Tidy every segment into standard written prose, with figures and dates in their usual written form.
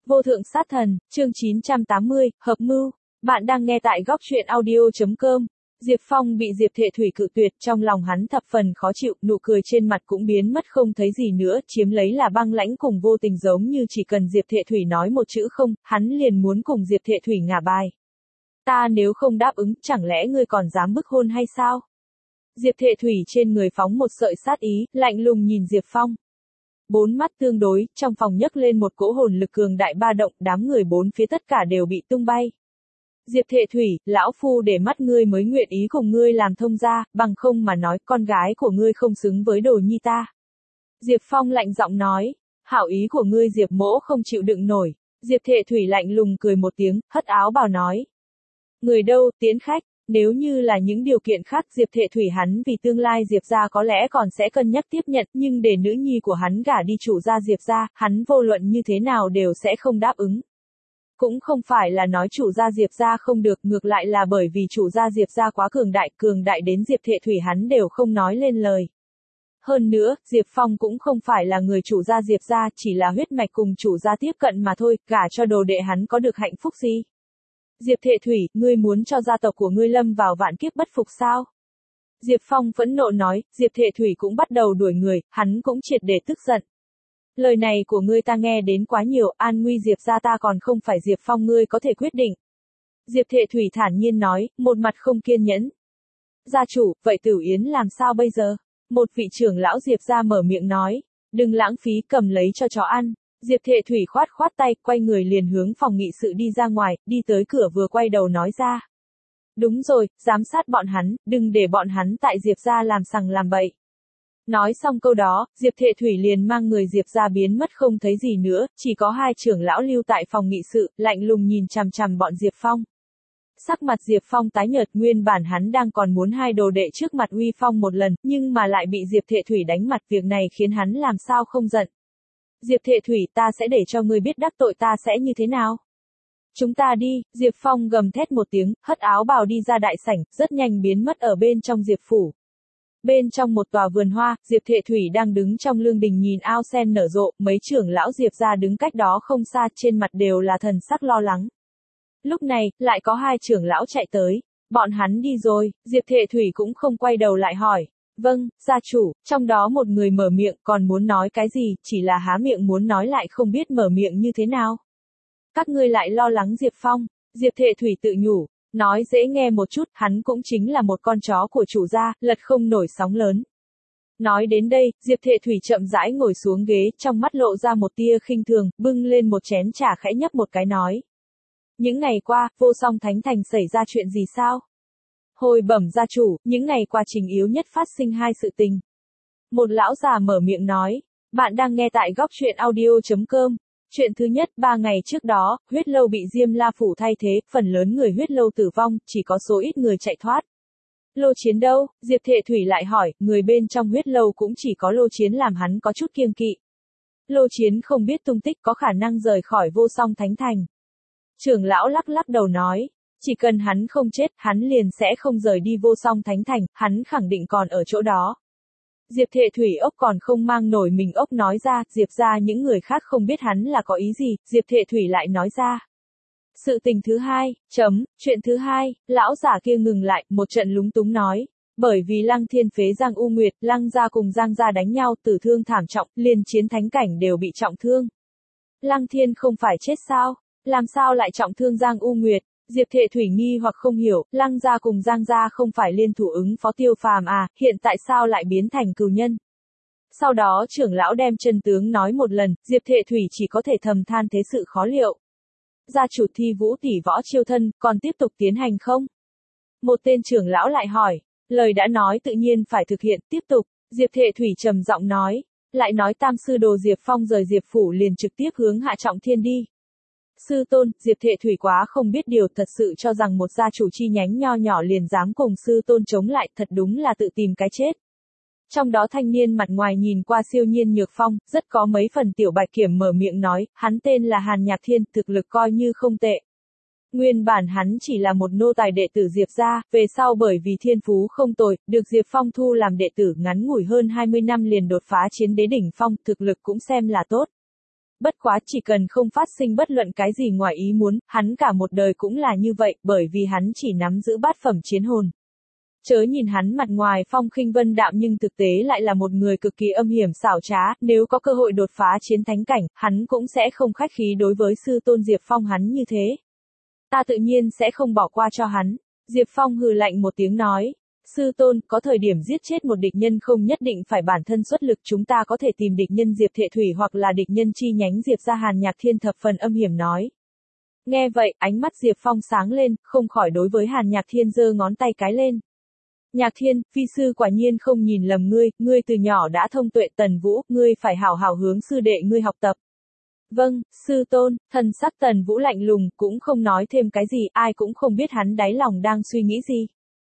Vô thượng sát thần, chương 980, hợp mưu. Bạn đang nghe tại góc truyện audio.com. Diệp Phong bị Diệp Thệ Thủy cự tuyệt, trong lòng hắn thập phần khó chịu, nụ cười trên mặt cũng biến mất không thấy gì nữa, chiếm lấy là băng lãnh cùng vô tình, giống như chỉ cần Diệp Thệ Thủy nói một chữ không, hắn liền muốn cùng Diệp Thệ Thủy ngả bài. Ta nếu không đáp ứng, chẳng lẽ ngươi còn dám bức hôn hay sao? Diệp Thệ Thủy trên người phóng một sợi sát ý, lạnh lùng nhìn Diệp Phong. Bốn mắt tương đối, trong phòng nhấc lên một cỗ hồn lực cường đại ba động, đám người bốn phía tất cả đều bị tung bay. Diệp Thệ Thủy, lão phu để mắt ngươi mới nguyện ý cùng ngươi làm thông gia, bằng không mà nói con gái của ngươi không xứng với đồ nhi ta. Diệp Phong lạnh giọng nói, hảo ý của ngươi Diệp mỗ không chịu đựng nổi. Diệp Thệ Thủy lạnh lùng cười một tiếng, hất áo bào nói. Người đâu, tiễn khách. Nếu như là những điều kiện khác, Diệp Thệ Thủy hắn vì tương lai Diệp gia có lẽ còn sẽ cân nhắc tiếp nhận, nhưng để nữ nhi của hắn gả đi chủ gia Diệp gia, hắn vô luận như thế nào đều sẽ không đáp ứng. Cũng không phải là nói chủ gia Diệp gia không được, ngược lại là bởi vì chủ gia Diệp gia quá cường đại đến Diệp Thệ Thủy hắn đều không nói lên lời. Hơn nữa, Diệp Phong cũng không phải là người chủ gia Diệp gia, chỉ là huyết mạch cùng chủ gia tiếp cận mà thôi, gả cho đồ đệ hắn có được hạnh phúc gì? Diệp Thệ Thủy, ngươi muốn cho gia tộc của ngươi lâm vào vạn kiếp bất phục sao? Diệp Phong phẫn nộ nói, Diệp Thệ Thủy cũng bắt đầu đuổi người, hắn cũng triệt để tức giận. Lời này của ngươi ta nghe đến quá nhiều, an nguy Diệp gia ta còn không phải Diệp Phong ngươi có thể quyết định. Diệp Thệ Thủy thản nhiên nói, một mặt không kiên nhẫn. Gia chủ, vậy Tử Yến làm sao bây giờ? Một vị trưởng lão Diệp gia mở miệng nói, đừng lãng phí, cầm lấy cho chó ăn. Diệp Thệ Thủy khoát tay, quay người liền hướng phòng nghị sự đi ra ngoài, đi tới cửa vừa quay đầu nói ra. Đúng rồi, giám sát bọn hắn, đừng để bọn hắn tại Diệp gia làm sằng làm bậy. Nói xong câu đó, Diệp Thệ Thủy liền mang người Diệp gia biến mất không thấy gì nữa, chỉ có hai trưởng lão lưu tại phòng nghị sự, lạnh lùng nhìn chằm chằm bọn Diệp Phong. Sắc mặt Diệp Phong tái nhợt, nguyên bản hắn đang còn muốn hai đồ đệ trước mặt uy phong một lần, nhưng mà lại bị Diệp Thệ Thủy đánh mặt, việc này khiến hắn làm sao không giận. Diệp Thệ Thủy, ta sẽ để cho ngươi biết đắc tội ta sẽ như thế nào. Chúng ta đi, Diệp Phong gầm thét một tiếng, hất áo bào đi ra đại sảnh, rất nhanh biến mất ở bên trong Diệp phủ. Bên trong một tòa vườn hoa, Diệp Thệ Thủy đang đứng trong lương đình nhìn ao sen nở rộ, mấy trưởng lão Diệp gia đứng cách đó không xa, trên mặt đều là thần sắc lo lắng. Lúc này, lại có hai trưởng lão chạy tới, bọn hắn đi rồi, Diệp Thệ Thủy cũng không quay đầu lại hỏi. Vâng, gia chủ, trong đó một người mở miệng, còn muốn nói cái gì, chỉ là há miệng muốn nói lại không biết mở miệng như thế nào. Các ngươi lại lo lắng Diệp Phong, Diệp Thệ Thủy tự nhủ, nói dễ nghe một chút, hắn cũng chính là một con chó của chủ gia, lật không nổi sóng lớn. Nói đến đây, Diệp Thệ Thủy chậm rãi ngồi xuống ghế, trong mắt lộ ra một tia khinh thường, bưng lên một chén trà khẽ nhấp một cái nói. Những ngày qua, Vô Song Thánh Thành xảy ra chuyện gì sao? Hồi bẩm gia chủ, những ngày qua Trình yếu nhất phát sinh hai sự tình. Một lão già mở miệng nói, bạn đang nghe tại góc truyện audio.com. Chuyện thứ nhất, 3 ngày trước đó, huyết lâu bị Diêm La Phủ thay thế, phần lớn người huyết lâu tử vong, chỉ có số ít người chạy thoát. Lô Chiến đâu? Diệp Thệ Thủy lại hỏi, người bên trong huyết lâu cũng chỉ có Lô Chiến làm hắn có chút kiêng kỵ. Lô Chiến không biết tung tích, có khả năng rời khỏi Vô Song Thánh Thành. Trưởng lão lắc lắc đầu nói. Chỉ cần hắn không chết, hắn liền sẽ không rời đi Vô Song Thánh Thành, hắn khẳng định còn ở chỗ đó. Diệp Thệ Thủy ốc còn không mang nổi mình ốc nói ra, Diệp ra những người khác không biết hắn là có ý gì, Diệp Thệ Thủy lại nói ra. Sự tình thứ hai, chuyện thứ hai, lão giả kia ngừng lại, một trận lúng túng nói. Bởi vì Lăng Thiên phế Giang U Nguyệt, Lăng gia cùng Giang gia đánh nhau, tử thương thảm trọng, liên chiến thánh cảnh đều bị trọng thương. Lăng Thiên không phải chết sao? Làm sao lại trọng thương Giang U Nguyệt? Diệp Thệ Thủy nghi hoặc không hiểu, Lăng gia cùng Giang gia không phải liên thủ ứng phó Tiêu Phàm à, hiện tại sao lại biến thành cừu nhân? Sau đó trưởng lão đem chân tướng nói một lần, Diệp Thệ Thủy chỉ có thể thầm than thế sự khó liệu. Gia chủ Thi Vũ tỷ võ chiêu thân, còn tiếp tục tiến hành không? Một tên trưởng lão lại hỏi, lời đã nói tự nhiên phải thực hiện, tiếp tục, Diệp Thệ Thủy trầm giọng nói, lại nói tam sư đồ Diệp Phong rời Diệp phủ liền trực tiếp hướng Hạ Trọng Thiên đi. Sư tôn, Diệp Thệ Thủy quá không biết điều, thật sự cho rằng một gia chủ chi nhánh nho nhỏ liền dám cùng sư tôn chống lại, thật đúng là tự tìm cái chết. Trong đó thanh niên mặt ngoài nhìn qua siêu nhiên nhược phong, rất có mấy phần tiểu bạch kiểm mở miệng nói, hắn tên là Hàn Nhạc Thiên, thực lực coi như không tệ. Nguyên bản hắn chỉ là một nô tài đệ tử Diệp gia, về sau bởi vì thiên phú không tồi, được Diệp Phong thu làm đệ tử, ngắn ngủi hơn 20 năm liền đột phá chiến đế đỉnh phong, thực lực cũng xem là tốt. Bất quá chỉ cần không phát sinh bất luận cái gì ngoài ý muốn, hắn cả một đời cũng là như vậy, bởi vì hắn chỉ nắm giữ bát phẩm chiến hồn. Chớ nhìn hắn mặt ngoài phong khinh vân đạm nhưng thực tế lại là một người cực kỳ âm hiểm xảo trá, nếu có cơ hội đột phá chiến thánh cảnh, hắn cũng sẽ không khách khí đối với sư tôn Diệp Phong hắn như thế. Ta tự nhiên sẽ không bỏ qua cho hắn. Diệp Phong hừ lạnh một tiếng nói. Sư tôn, có thời điểm giết chết một địch nhân không nhất định phải bản thân xuất lực, chúng ta có thể tìm địch nhân Diệp Thệ Thủy hoặc là địch nhân chi nhánh Diệp gia. Hàn Nhạc Thiên thập phần âm hiểm nói. Nghe vậy, ánh mắt Diệp Phong sáng lên, không khỏi đối với Hàn Nhạc Thiên giơ ngón tay cái lên. Nhạc Thiên, phi sư quả nhiên không nhìn lầm ngươi từ nhỏ đã thông tuệ Tần Vũ, ngươi phải hảo hảo hướng sư đệ ngươi học tập. Vâng, sư tôn. Thần sắc Tần Vũ lạnh lùng, cũng không nói thêm cái gì, ai cũng không biết hắn đáy lòng đang suy nghĩ gì.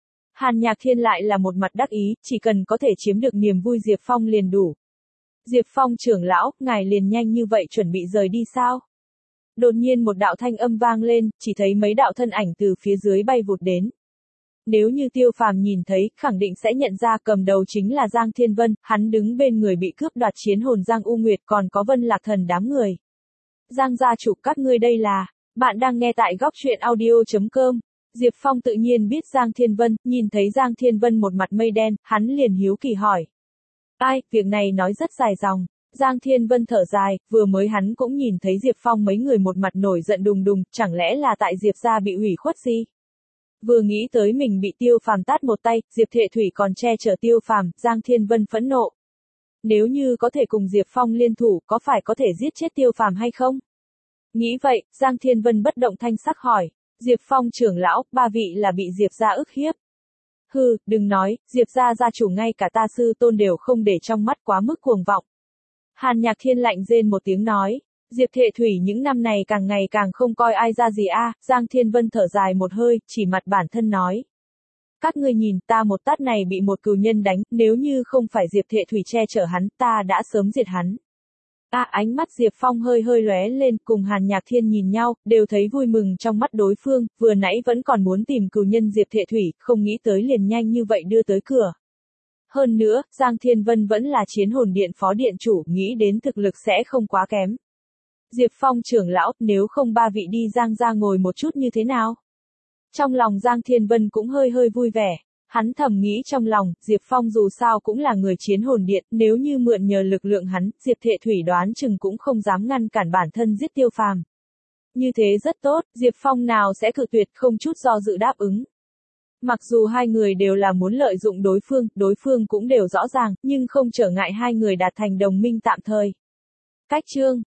Hàn Nhạc Thiên lại là một mặt đắc ý, chỉ cần có thể chiếm được niềm vui Diệp Phong liền đủ. Diệp Phong trưởng lão, ngài liền nhanh như vậy chuẩn bị rời đi sao? Đột nhiên một đạo thanh âm vang lên, chỉ thấy mấy đạo thân ảnh từ phía dưới bay vụt đến. Nếu như Tiêu Phàm nhìn thấy, khẳng định sẽ nhận ra cầm đầu chính là Giang Thiên Vân, hắn đứng bên người bị cướp đoạt chiến hồn Giang U Nguyệt, còn có Vân Lạc Thần đám người. Giang gia chủ, các ngươi đây là, bạn đang nghe tại góc truyện audio.com. Diệp Phong tự nhiên biết Giang Thiên Vân, nhìn thấy Giang Thiên Vân một mặt mây đen, hắn liền hiếu kỳ hỏi. Ai, việc này nói rất dài dòng. Giang Thiên Vân thở dài, vừa mới hắn cũng nhìn thấy Diệp Phong mấy người một mặt nổi giận đùng đùng, chẳng lẽ là tại Diệp gia bị hủy khuất gì? Vừa nghĩ tới mình bị Tiêu Phàm tát một tay, Diệp Thệ Thủy còn che chở Tiêu Phàm, Giang Thiên Vân phẫn nộ. Nếu như có thể cùng Diệp Phong liên thủ, có phải có thể giết chết Tiêu Phàm hay không? Nghĩ vậy, Giang Thiên Vân bất động thanh sắc hỏi. Diệp Phong trưởng lão, ba vị là bị Diệp gia ức hiếp. Hừ, đừng nói, Diệp gia gia chủ ngay cả ta sư tôn đều không để trong mắt, quá mức cuồng vọng. Hàn Nhạc Thiên lạnh rên một tiếng nói. Diệp Thệ Thủy những năm này càng ngày càng không coi ai ra gì a. Giang Thiên Vân thở dài một hơi, chỉ mặt bản thân nói. Các ngươi nhìn, ta một tát này bị một cừu nhân đánh, nếu như không phải Diệp Thệ Thủy che chở hắn, ta đã sớm diệt hắn. Ánh mắt Diệp Phong hơi hơi lóe lên, cùng Hàn Nhạc Thiên nhìn nhau, đều thấy vui mừng trong mắt đối phương, vừa nãy vẫn còn muốn tìm cừu nhân Diệp Thệ Thủy, không nghĩ tới liền nhanh như vậy đưa tới cửa. Hơn nữa, Giang Thiên Vân vẫn là chiến hồn điện phó điện chủ, nghĩ đến thực lực sẽ không quá kém. Diệp Phong trưởng lão, nếu không ba vị đi Giang gia ngồi một chút như thế nào? Trong lòng Giang Thiên Vân cũng hơi hơi vui vẻ. Hắn thầm nghĩ trong lòng, Diệp Phong dù sao cũng là người chiến hồn điện, nếu như mượn nhờ lực lượng hắn, Diệp Thệ Thủy đoán chừng cũng không dám ngăn cản bản thân giết Tiêu Phàm. Như thế rất tốt, Diệp Phong nào sẽ cự tuyệt, không chút do dự đáp ứng. Mặc dù hai người đều là muốn lợi dụng đối phương cũng đều rõ ràng, nhưng không trở ngại hai người đạt thành đồng minh tạm thời. Cách chương